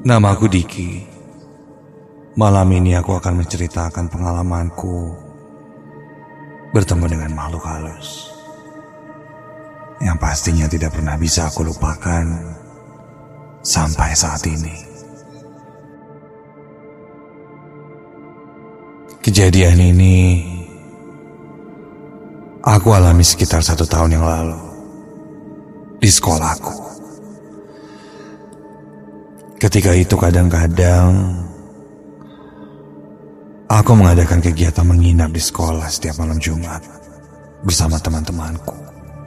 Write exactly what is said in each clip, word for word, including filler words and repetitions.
Namaku Diki. Malam ini aku akan menceritakan pengalamanku bertemu dengan makhluk halus yang pastinya tidak pernah bisa aku lupakan sampai saat ini. Kejadian ini aku alami sekitar satu tahun yang lalu di sekolahku. Ketika itu kadang-kadang aku mengadakan kegiatan menginap di sekolah setiap malam Jumat bersama teman-temanku.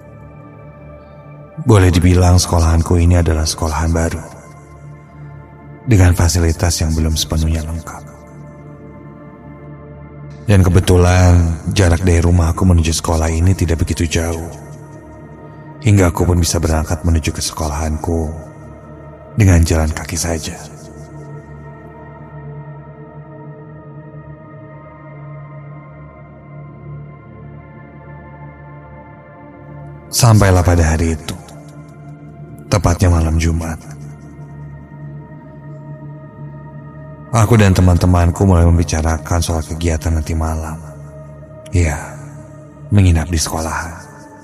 Boleh dibilang sekolahanku ini adalah sekolahan baru dengan fasilitas yang belum sepenuhnya lengkap. Dan kebetulan jarak dari rumahku menuju sekolah ini tidak begitu jauh, hingga aku pun bisa berangkat menuju ke sekolahanku dengan jalan kaki saja. Sampailah pada hari itu, tepatnya malam Jumat. Aku dan teman-temanku mulai membicarakan soal kegiatan nanti malam. Ya, menginap di sekolahan.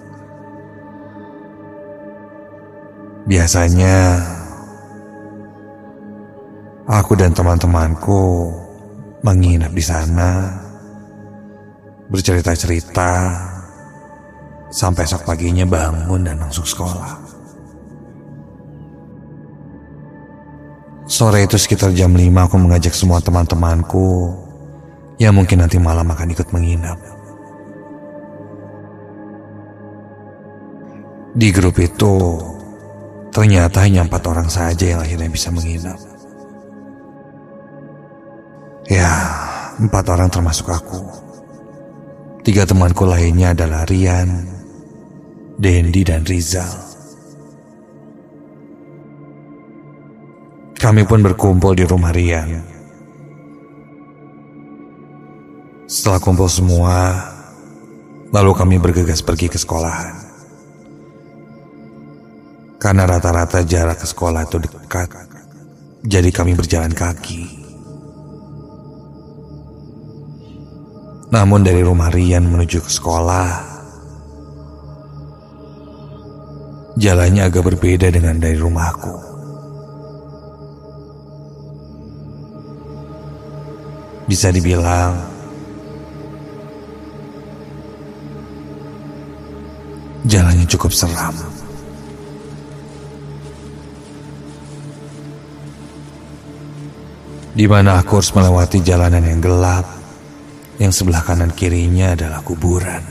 Biasanya aku dan teman-temanku menginap di sana, bercerita-cerita, sampai esok paginya bangun dan langsung sekolah. Sore itu sekitar jam lima aku mengajak semua teman-temanku yang mungkin nanti malam akan ikut menginap. Di grup itu ternyata hanya empat orang saja yang akhirnya bisa menginap. Ya, empat orang termasuk aku. Tiga temanku lainnya adalah Rian, Dendi, dan Rizal. Kami pun berkumpul di rumah Rian. Setelah kumpul semua, lalu kami bergegas pergi ke sekolahan. Karena rata-rata jarak ke sekolah itu dekat, jadi kami berjalan kaki. Namun dari rumah Rian menuju ke sekolah, jalannya agak berbeda dengan dari rumahku. Bisa dibilang jalannya cukup seram. Di mana aku harus melewati jalanan yang gelap, yang sebelah kanan kirinya adalah kuburan.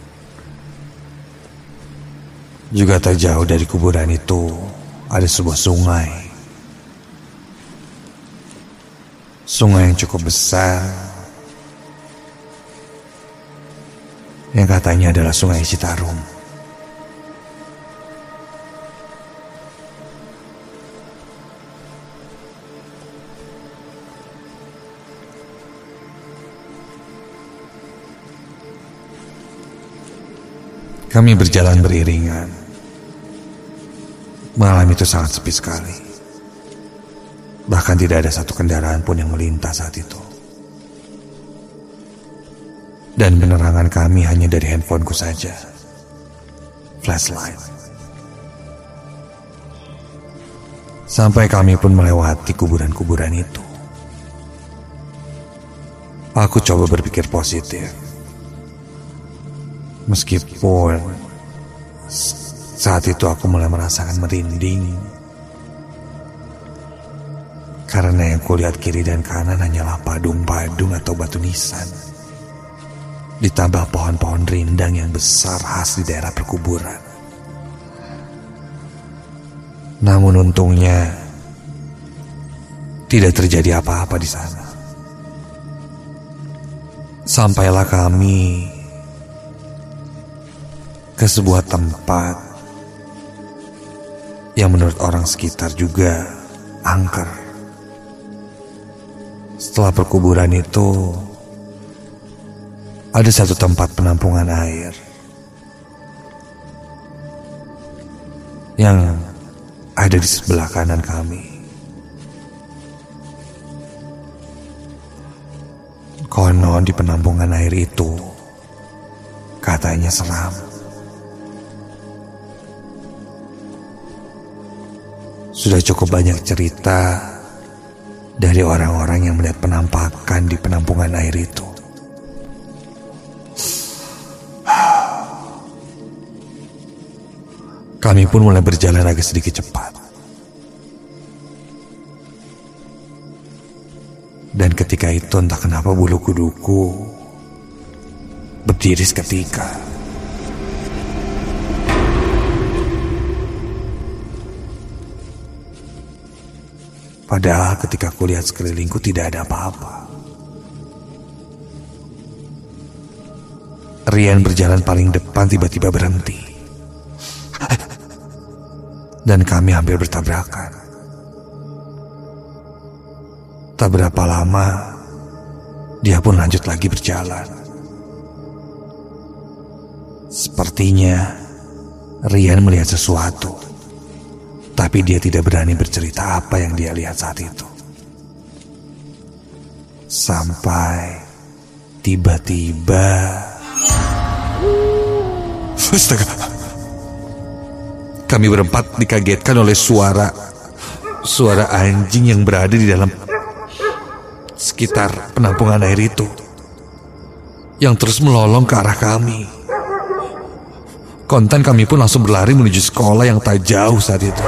Juga tak jauh dari kuburan itu ada sebuah sungai. Sungai yang cukup besar, yang katanya adalah Sungai Citarum. Kami berjalan beriringan. Malam itu sangat sepi sekali. Bahkan tidak ada satu kendaraan pun yang melintas saat itu. Dan penerangan kami hanya dari handphoneku saja. Flashlight. Sampai kami pun melewati kuburan-kuburan itu. Aku coba berpikir positif. Meskipun saat itu aku mulai merasakan merinding, karena yang kulihat kiri dan kanan hanyalah padung-padung atau batu nisan, ditambah pohon-pohon rindang yang besar khas di daerah perkuburan. Namun untungnya tidak terjadi apa-apa di sana. Sampailah kami ke sebuah tempat yang menurut orang sekitar juga angker. Setelah perkuburan itu, ada satu tempat penampungan air yang ada di sebelah kanan kami. Konon di penampungan air itu katanya seram. Sudah cukup banyak cerita dari orang-orang yang melihat penampakan di penampungan air itu. Kami pun mulai berjalan agak sedikit cepat. Dan ketika itu entah kenapa bulu kuduku berdiri seketika. Padahal ketika aku lihat sekelilingku tidak ada apa-apa. Rian berjalan paling depan tiba-tiba berhenti. Dan kami hampir bertabrakan. Tak berapa lama, dia pun lanjut lagi berjalan. Sepertinya Rian melihat sesuatu, tapi dia tidak berani bercerita apa yang dia lihat saat itu. Sampai tiba-tiba, astaga, kami berempat dikagetkan oleh suara Suara anjing yang berada di dalam sekitar penampungan air itu, yang terus melolong ke arah kami. Kontan kami pun langsung berlari menuju sekolah yang tak jauh saat itu.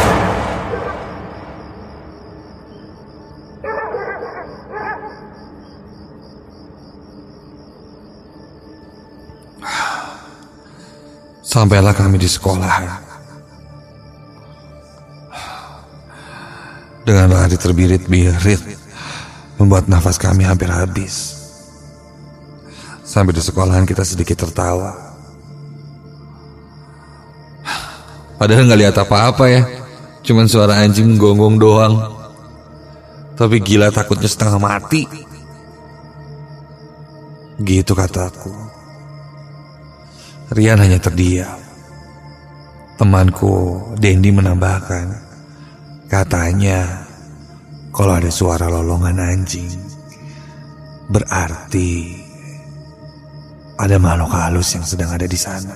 Sampailah kami di sekolah. Dengan lari terbirit-birit membuat nafas kami hampir habis. Sampai di sekolahan kita sedikit tertawa. Padahal gak lihat apa-apa ya, cuman suara anjing menggonggong doang. Tapi gila takutnya setengah mati. Gitu kataku. Rian hanya terdiam. Temanku Dendi menambahkan, katanya kalau ada suara lolongan anjing, berarti ada makhluk halus yang sedang ada di sana.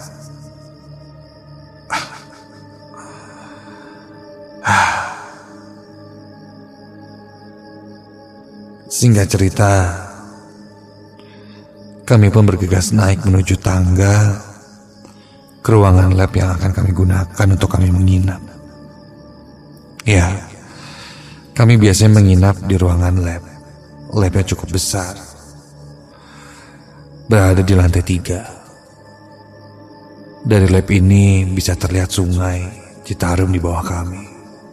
Singkat cerita, kami pun bergegas naik menuju tangga ke ruangan lab yang akan kami gunakan untuk kami menginap. Ya, kami biasanya menginap di ruangan lab. Labnya cukup besar, berada di lantai tiga. Dari lab ini bisa terlihat sungai Citarum di bawah kami.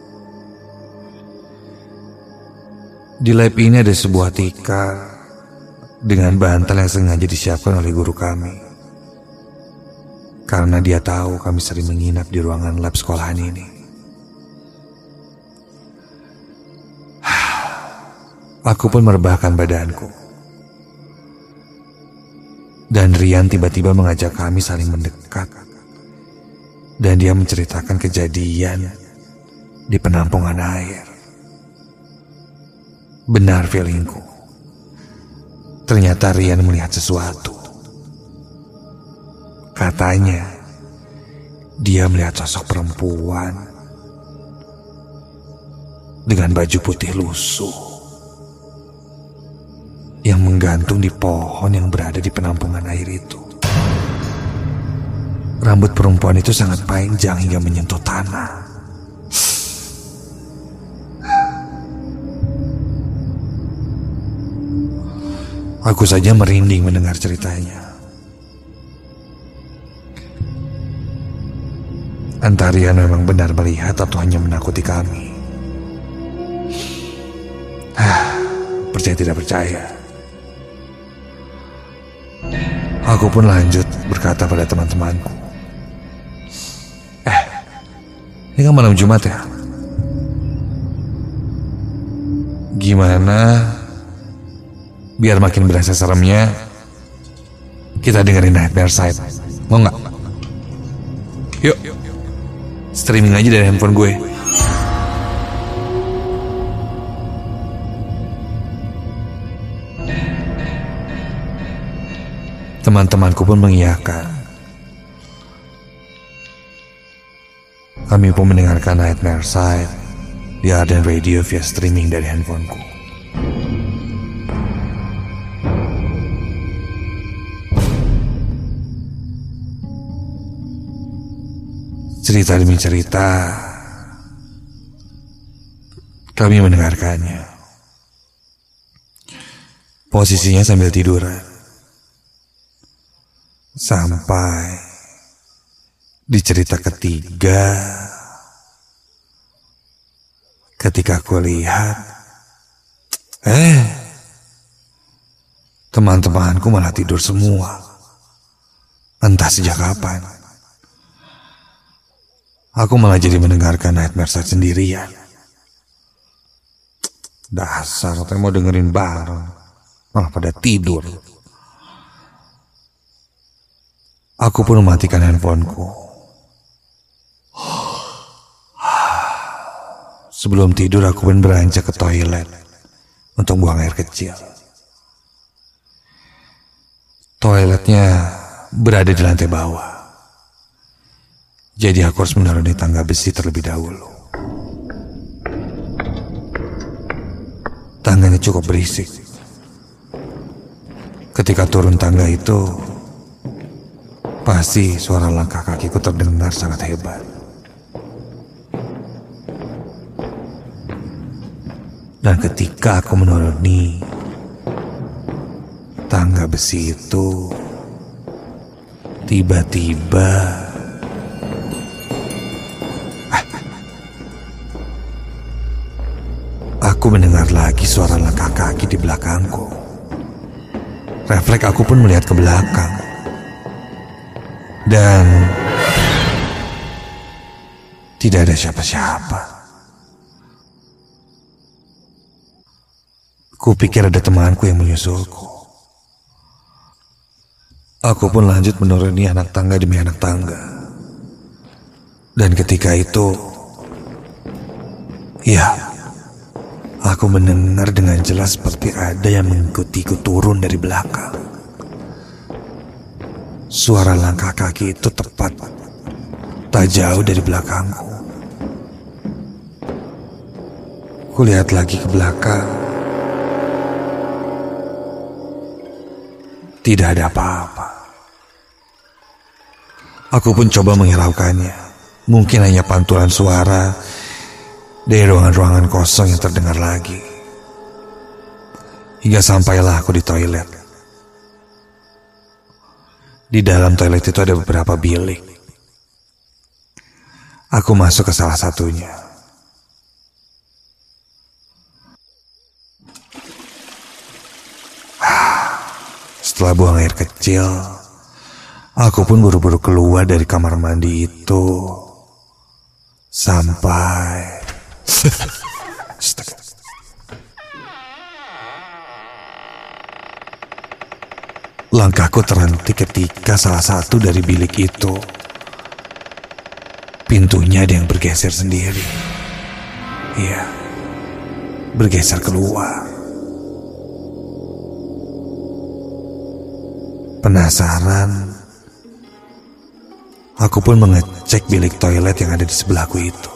Di lab ini ada sebuah tikar dengan bantal yang sengaja disiapkan oleh guru kami, karena dia tahu kami sering menginap di ruangan lab sekolahan ini. Aku pun merebahkan badanku. Dan Rian tiba-tiba mengajak kami saling mendekat. Dan dia menceritakan kejadian di penampungan air. Benar feelingku. Ternyata Rian melihat sesuatu. Katanya, dia melihat sosok perempuan dengan baju putih lusuh yang menggantung di pohon yang berada di penampungan air itu. Rambut perempuan itu sangat panjang hingga menyentuh tanah. Aku saja merinding mendengar ceritanya. Entah Rian memang benar melihat atau hanya menakuti kami. Percaya tidak percaya, aku pun lanjut berkata pada teman-temanku, Eh, ini kan malam Jumat ya? Gimana biar makin berasa seremnya, kita dengerin Nightmare Side, mau gak? Yuk, streaming aja dari handphone gue. Teman-temanku pun mengiyakan. Kami pun mendengarkan Nightmare Side di Arden Radio via streaming dari handphoneku. Cerita demi cerita, kami mendengarkannya. Posisinya sambil tiduran. Sampai di cerita ketiga, ketika aku lihat, eh, teman-temanku malah tidur semua. Entah sejak kapan. Aku malah jadi mendengarkan Nightmare Side sendirian. Dasar, katanya mau dengerin bareng, malah pada tidur. Aku pun mematikan handphoneku. Sebelum tidur aku pun beranjak ke toilet untuk buang air kecil. Toiletnya berada di lantai bawah. Jadi aku harus menuruni tangga besi terlebih dahulu. Tangganya cukup berisik. Ketika turun tangga itu, pasti suara langkah kakiku terdengar sangat hebat. Dan ketika aku menuruni tangga besi itu, tiba-tiba aku mendengar lagi suara langkah kaki di belakangku. Refleks aku pun melihat ke belakang. Dan tidak ada siapa-siapa. Kupikir ada temanku yang menyusulku. Aku pun lanjut menuruni anak tangga demi anak tangga. Dan ketika itu, ya, aku mendengar dengan jelas seperti ada yang mengikutiku turun dari belakang. Suara langkah kaki itu tepat tak jauh dari belakangku. Kulihat lagi ke belakang. Tidak ada apa-apa. Aku pun coba menghiraukannya. Mungkin hanya pantulan suara dari ruangan-ruangan kosong yang terdengar lagi. Hingga sampailah aku di toilet. Di dalam toilet itu ada beberapa bilik. Aku masuk ke salah satunya. Setelah buang air kecil, aku pun buru-buru keluar dari kamar mandi itu. Sampai langkahku terhenti ketika salah satu dari bilik itu, pintunya ada yang bergeser sendiri. Iya, bergeser keluar. Penasaran, aku pun mengecek bilik toilet yang ada di sebelahku itu.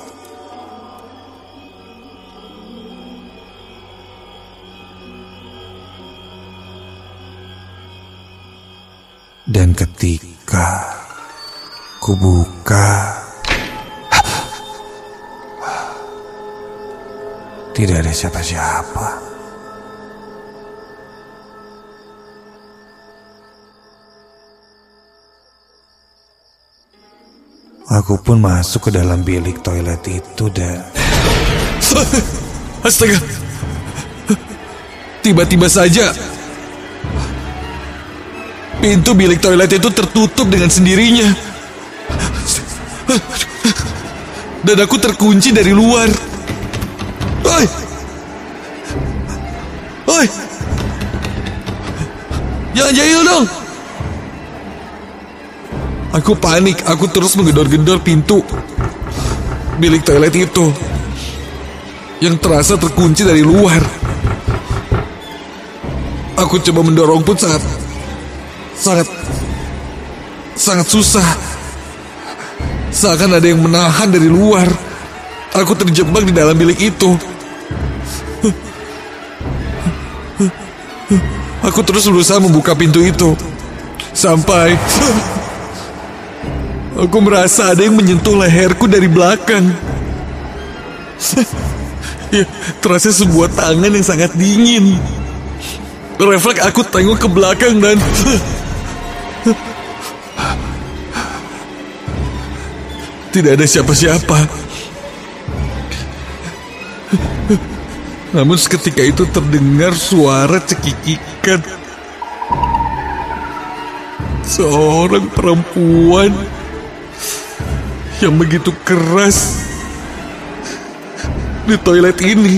Dan ketika ku buka, tidak ada siapa-siapa. Aku pun masuk ke dalam bilik toilet itu dan... Astaga! Tiba-tiba saja pintu bilik toilet itu tertutup dengan sendirinya. Dan aku terkunci dari luar. Oi! Oi! Jangan jahil dong! Aku panik, aku terus menggedor-gedor pintu bilik toilet itu yang terasa terkunci dari luar. Aku coba mendorong pun sangat sangat sangat susah. Seakan ada yang menahan dari luar. Aku terjebak di dalam bilik itu. Aku terus berusaha membuka pintu itu. Sampai aku merasa ada yang menyentuh leherku dari belakang. Ya, terasa sebuah tangan yang sangat dingin. Refleks aku tengok ke belakang dan tidak ada siapa-siapa. Namun seketika itu terdengar suara cekikikan. Seorang perempuan yang begitu keras di toilet ini.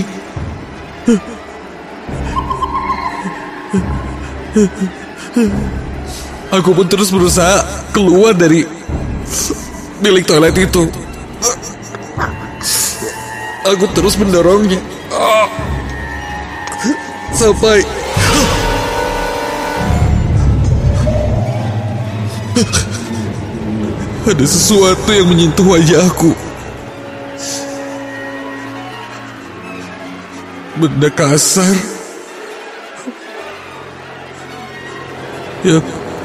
Aku pun terus berusaha keluar dari bilik toilet itu. Aku terus mendorongnya sampai ada sesuatu yang menyentuh wajahku. Benda kasar Ya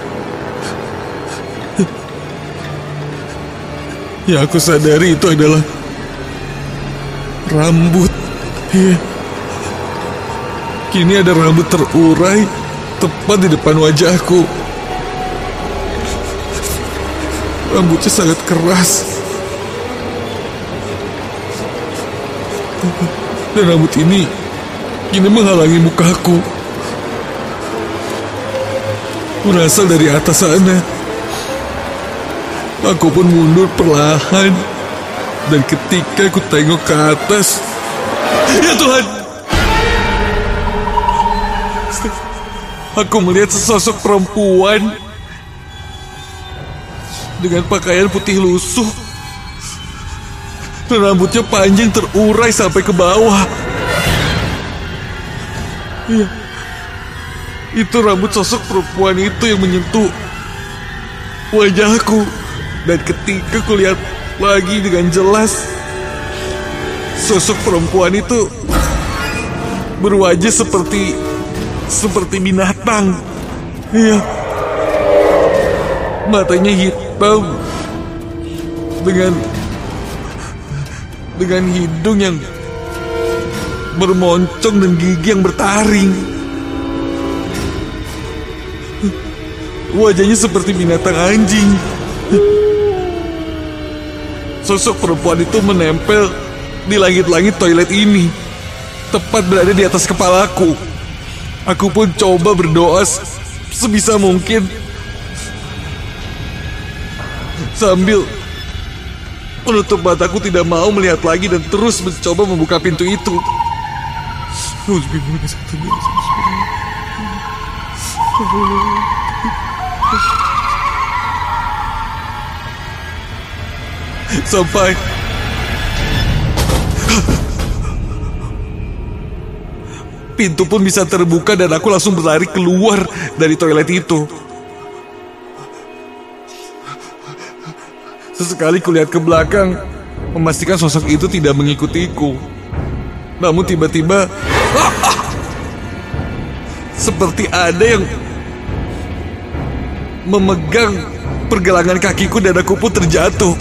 Ya aku sadari itu adalah rambut. Ya. Kini ada rambut terurai tepat di depan wajahku. Rambutnya sangat keras. Dan rambut ini kini menghalangi mukaku. Berasal dari atas sana. Aku pun mundur perlahan. Dan ketika aku tengok ke atas, ya Tuhan, aku melihat sesosok perempuan dengan pakaian putih lusuh dan rambutnya panjang terurai sampai ke bawah. Ya, itu rambut sosok perempuan itu yang menyentuh wajahku. Dan ketika kulihat lagi dengan jelas, sosok perempuan itu berwajah seperti seperti binatang. Iya, matanya hitam dengan dengan hidung yang bermoncong dan gigi yang bertaring. Wajahnya seperti binatang anjing. Sosok perempuan itu menempel di langit-langit toilet ini, tepat berada di atas kepalaku. Aku pun coba berdoa sebisa mungkin sambil menutup mataku, tidak mau melihat lagi dan terus mencoba membuka pintu itu. Sampai pintu pun bisa terbuka dan aku langsung berlari keluar dari toilet itu. Sesekali kulihat ke belakang, memastikan sosok itu tidak mengikutiku. Namun tiba-tiba seperti ada yang memegang pergelangan kakiku dan aku pun terjatuh.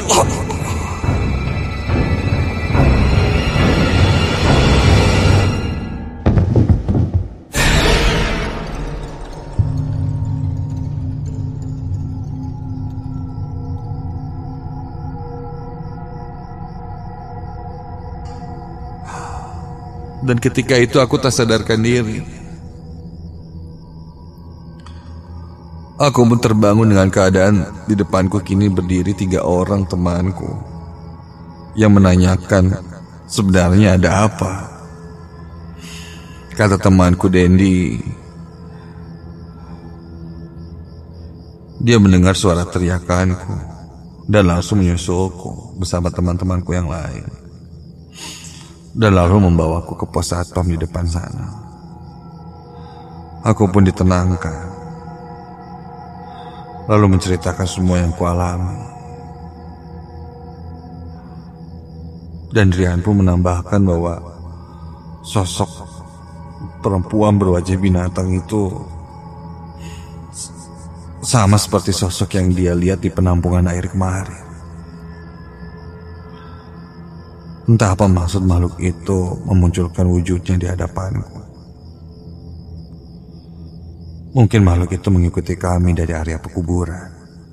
Dan ketika itu aku tak sadarkan diri. Aku pun terbangun dengan keadaan di depanku kini berdiri tiga orang temanku yang menanyakan sebenarnya ada apa. Kata temanku Dendi, dia mendengar suara teriakanku dan langsung menyusulku bersama teman-temanku yang lain. Dan lalu membawaku ke pos satpam di depan sana. Aku pun ditenangkan. lalu menceritakan semua yang kualami. Dan Rian pun menambahkan bahwa sosok perempuan berwajah binatang itu sama seperti sosok yang dia lihat di penampungan air kemarin. Entah apa maksud makhluk itu memunculkan wujudnya di hadapanku. Mungkin makhluk itu mengikuti kami dari area pekuburan,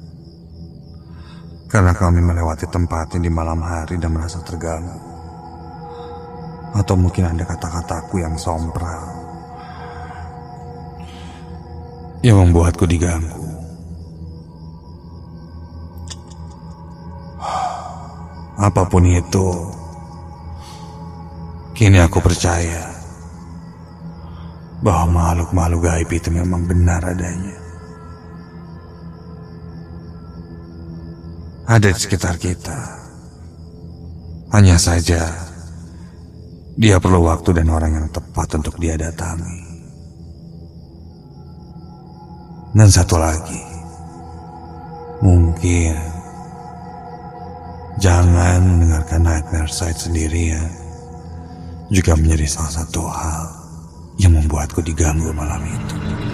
karena kami melewati tempatnya di malam hari dan merasa terganggu. Atau mungkin ada kata-kataku yang sompral yang membuatku diganggu. Apapun itu, kini aku percaya bahwa makhluk-makhluk gaib itu memang benar adanya. Ada di sekitar kita. Hanya saja dia perlu waktu dan orang yang tepat untuk dia datangi. Dan satu lagi, mungkin jangan mendengarkan Nightmare Side sendirian juga menjadi salah satu hal yang membuatku diganggu malam itu.